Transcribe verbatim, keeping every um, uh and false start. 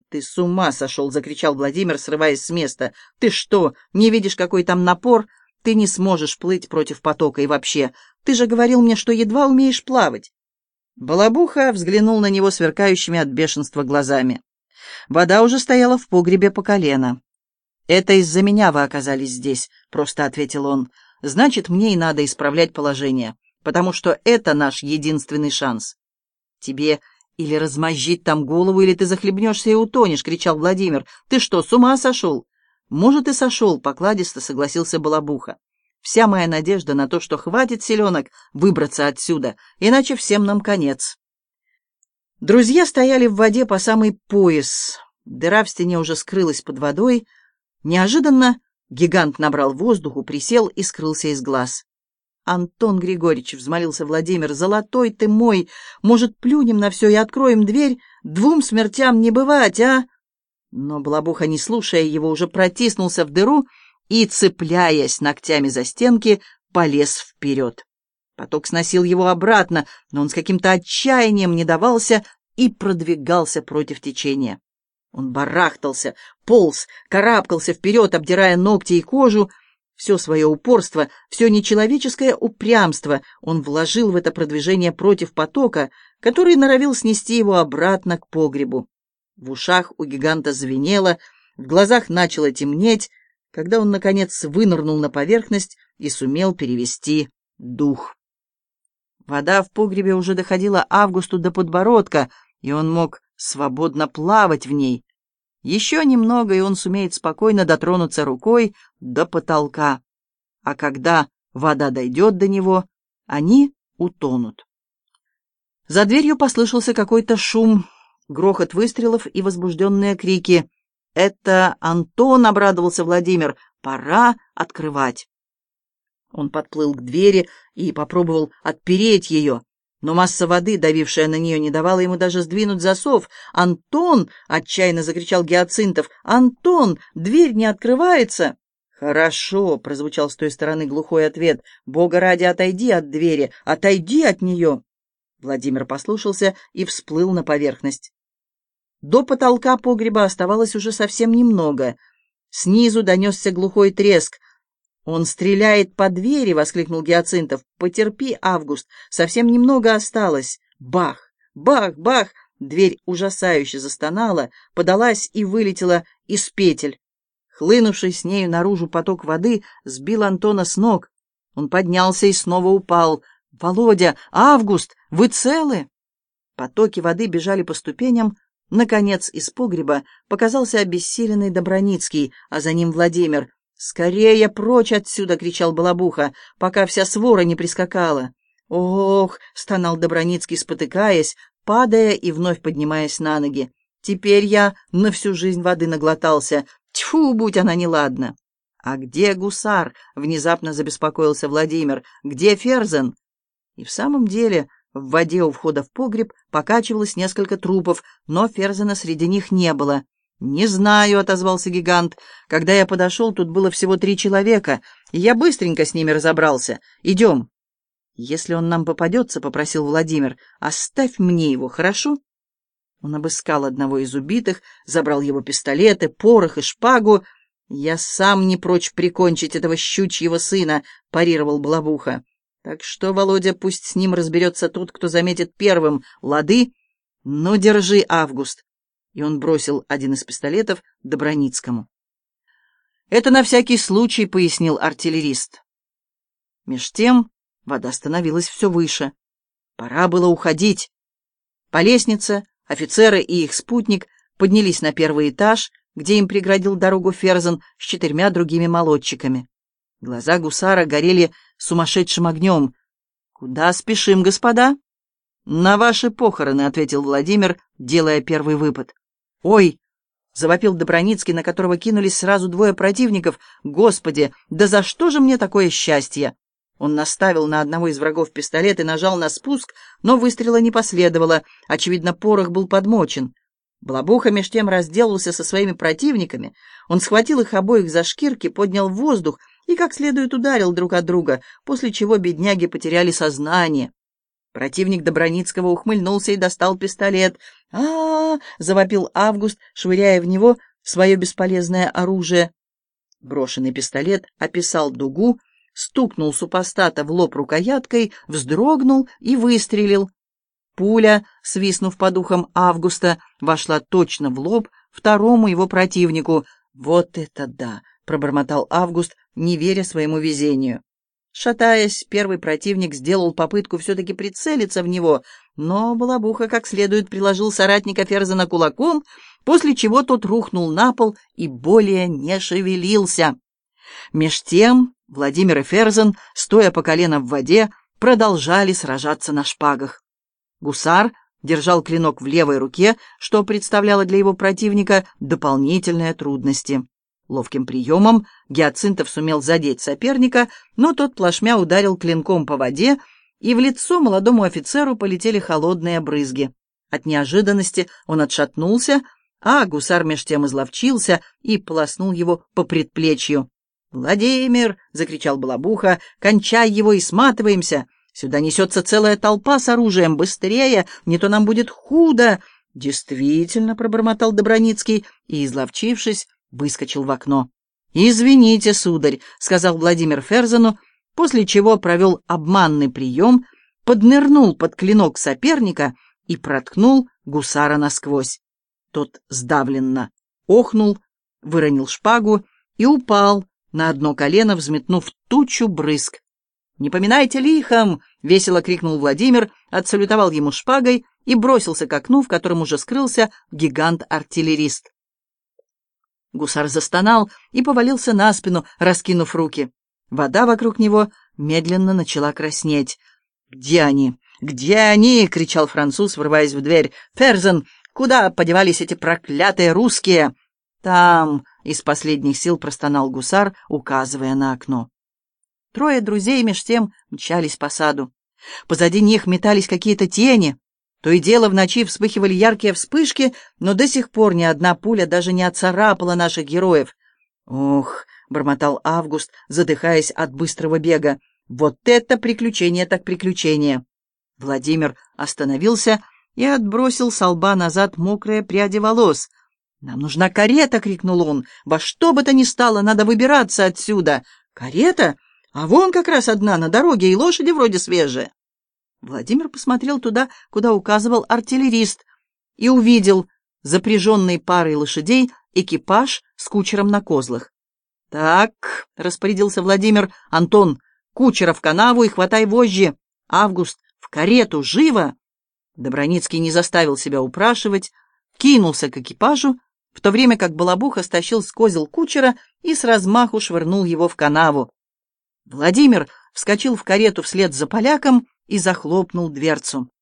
«Ты с ума сошел!» — закричал Владимир, срываясь с места. «Ты что, не видишь, какой там напор? Ты не сможешь плыть против потока и вообще. Ты же говорил мне, что едва умеешь плавать». Балабуха взглянул на него сверкающими от бешенства глазами. Вода уже стояла в погребе по колено. «Это из-за меня вы оказались здесь», — просто ответил он. «Значит, мне и надо исправлять положение, потому что это наш единственный шанс». «Тебе или размозжить там голову, или ты захлебнешься и утонешь», — кричал Владимир. «Ты что, с ума сошел?» «Может, и сошел», — покладисто согласился Балабуха. «Вся моя надежда на то, что хватит селенок выбраться отсюда, иначе всем нам конец». Друзья стояли в воде по самый пояс. Дыра в стене уже скрылась под водой. Неожиданно гигант набрал воздуху, присел и скрылся из глаз. «Антон Григорьевич», — взмолился Владимир, — «золотой ты мой! Может, плюнем на все и откроем дверь? Двум смертям не бывать, а?» Но Балабуха, не слушая его, уже протиснулся в дыру и, цепляясь ногтями за стенки, полез вперед. Поток сносил его обратно, но он с каким-то отчаянием не давался и продвигался против течения. Он барахтался, полз, карабкался вперед, обдирая ногти и кожу. Все свое упорство, все нечеловеческое упрямство он вложил в это продвижение против потока, который норовил снести его обратно к погребу. В ушах у гиганта звенело, в глазах начало темнеть, когда он, наконец, вынырнул на поверхность и сумел перевести дух. Вода в погребе уже доходила Августу до подбородка, и он мог свободно плавать в ней. Еще немного, и он сумеет спокойно дотронуться рукой до потолка. А когда вода дойдет до него, они утонут. За дверью послышался какой-то шум, грохот выстрелов и возбужденные крики. «Это Антон!» — обрадовался Владимир. «Пора открывать!» Он подплыл к двери и попробовал отпереть ее, но масса воды, давившая на нее, не давала ему даже сдвинуть засов. «Антон!» — отчаянно закричал Гиацинтов. «Антон! Дверь не открывается!» «Хорошо!» — прозвучал с той стороны глухой ответ. «Бога ради, отойди от двери! Отойди от нее!» Владимир послушался и всплыл на поверхность. До потолка погреба оставалось уже совсем немного. Снизу донесся глухой треск. «Он стреляет по двери!» — воскликнул Гиацинтов. «Потерпи, Август, совсем немного осталось!» Бах! Бах! Бах! Дверь ужасающе застонала, подалась и вылетела из петель. Хлынувший с нею наружу поток воды сбил Антона с ног. Он поднялся и снова упал. «Володя! Август! Вы целы?» Потоки воды бежали по ступеням. Наконец из погреба показался обессиленный Доброницкий, а за ним Владимир. «Скорее прочь отсюда!» — кричал Балабуха, пока вся свора не прискакала. «Ох!» — стонал Доброницкий, спотыкаясь, падая и вновь поднимаясь на ноги. «Теперь я на всю жизнь воды наглотался. Тьфу, будь она неладна!» «А где гусар?» — внезапно забеспокоился Владимир. «Где Ферзен?» И в самом деле в воде у входа в погреб покачивалось несколько трупов, но Ферзена среди них не было. «Не знаю», — отозвался гигант. «Когда я подошел, тут было всего три человека, и я быстренько с ними разобрался. Идем». «Если он нам попадется», — попросил Владимир, — «оставь мне его, хорошо?» Он обыскал одного из убитых, забрал его пистолеты, порох и шпагу. «Я сам не прочь прикончить этого щучьего сына», — парировал Балабуха. «Так что, Володя, пусть с ним разберется тот, кто заметит первым. Лады? Ну, держи, Август». И он бросил один из пистолетов Доброницкому. «Это на всякий случай», — пояснил артиллерист. Меж тем вода становилась все выше. Пора было уходить. По лестнице офицеры и их спутник поднялись на первый этаж, где им преградил дорогу Ферзен с четырьмя другими молодчиками. Глаза гусара горели сумасшедшим огнем. «Куда спешим, господа?» «На ваши похороны», — ответил Владимир, делая первый выпад. «Ой!» — завопил Доброницкий, на которого кинулись сразу двое противников. «Господи, да за что же мне такое счастье?» Он наставил на одного из врагов пистолет и нажал на спуск, но выстрела не последовало. Очевидно, порох был подмочен. Балабуха меж тем разделался со своими противниками. Он схватил их обоих за шкирки, поднял в воздух и как следует ударил друг от друга, после чего бедняги потеряли сознание. Противник Доброницкого ухмыльнулся и достал пистолет. а, -а, -а завопил Август, швыряя в него свое бесполезное оружие. Брошенный пистолет описал дугу, стукнул супостата в лоб рукояткой, вздрогнул и выстрелил. Пуля, свистнув по духам Августа, вошла точно в лоб второму его противнику. «Вот это да!» — пробормотал Август, не веря своему везению. Шатаясь, первый противник сделал попытку все-таки прицелиться в него, но Балабуха как следует приложил соратника Ферзена кулаком, после чего тот рухнул на пол и более не шевелился. Меж тем Владимир и Ферзен, стоя по колено в воде, продолжали сражаться на шпагах. Гусар держал клинок в левой руке, что представляло для его противника дополнительные трудности. Ловким приемом Гиацинтов сумел задеть соперника, но тот плашмя ударил клинком по воде, и в лицо молодому офицеру полетели холодные брызги. От неожиданности он отшатнулся, а гусар меж тем изловчился и полоснул его по предплечью. «Владимир!» — закричал Балабуха. «Кончай его и сматываемся! Сюда несется целая толпа с оружием! Быстрее! Не то нам будет худо!» «Действительно!» — пробормотал Доброницкий и, изловчившись, выскочил в окно. «Извините, сударь», — сказал Владимир Ферзену, после чего провел обманный прием, поднырнул под клинок соперника и проткнул гусара насквозь. Тот сдавленно охнул, выронил шпагу и упал на одно колено, взметнув тучу брызг. «Не поминайте лихом!» — весело крикнул Владимир, отсалютовал ему шпагой и бросился к окну, в котором уже скрылся гигант-артиллерист. Гусар застонал и повалился на спину, раскинув руки. Вода вокруг него медленно начала краснеть. «Где они? Где они?» — кричал француз, врываясь в дверь. «Ферзен, куда подевались эти проклятые русские?» «Там!» — из последних сил простонал гусар, указывая на окно. Трое друзей меж тем мчались по саду. Позади них метались какие-то тени. То и дело в ночи вспыхивали яркие вспышки, но до сих пор ни одна пуля даже не отцарапала наших героев. «Ох!» — бормотал Август, задыхаясь от быстрого бега. «Вот это приключение так приключение!» Владимир остановился и отбросил со лба назад мокрые пряди волос. «Нам нужна карета!» — крикнул он. «Во что бы то ни стало, надо выбираться отсюда!» «Карета? А вон как раз одна на дороге, и лошади вроде свежие!» Владимир посмотрел туда, куда указывал артиллерист, и увидел запряженный парой лошадей экипаж с кучером на козлах. «Так», — распорядился Владимир, — «Антон, кучера в канаву и хватай вожжи! Август, в карету, живо!» Доброницкий не заставил себя упрашивать, кинулся к экипажу, в то время как Балабуха стащил с козел кучера и с размаху швырнул его в канаву. Владимир вскочил в карету вслед за поляком и захлопнул дверцу.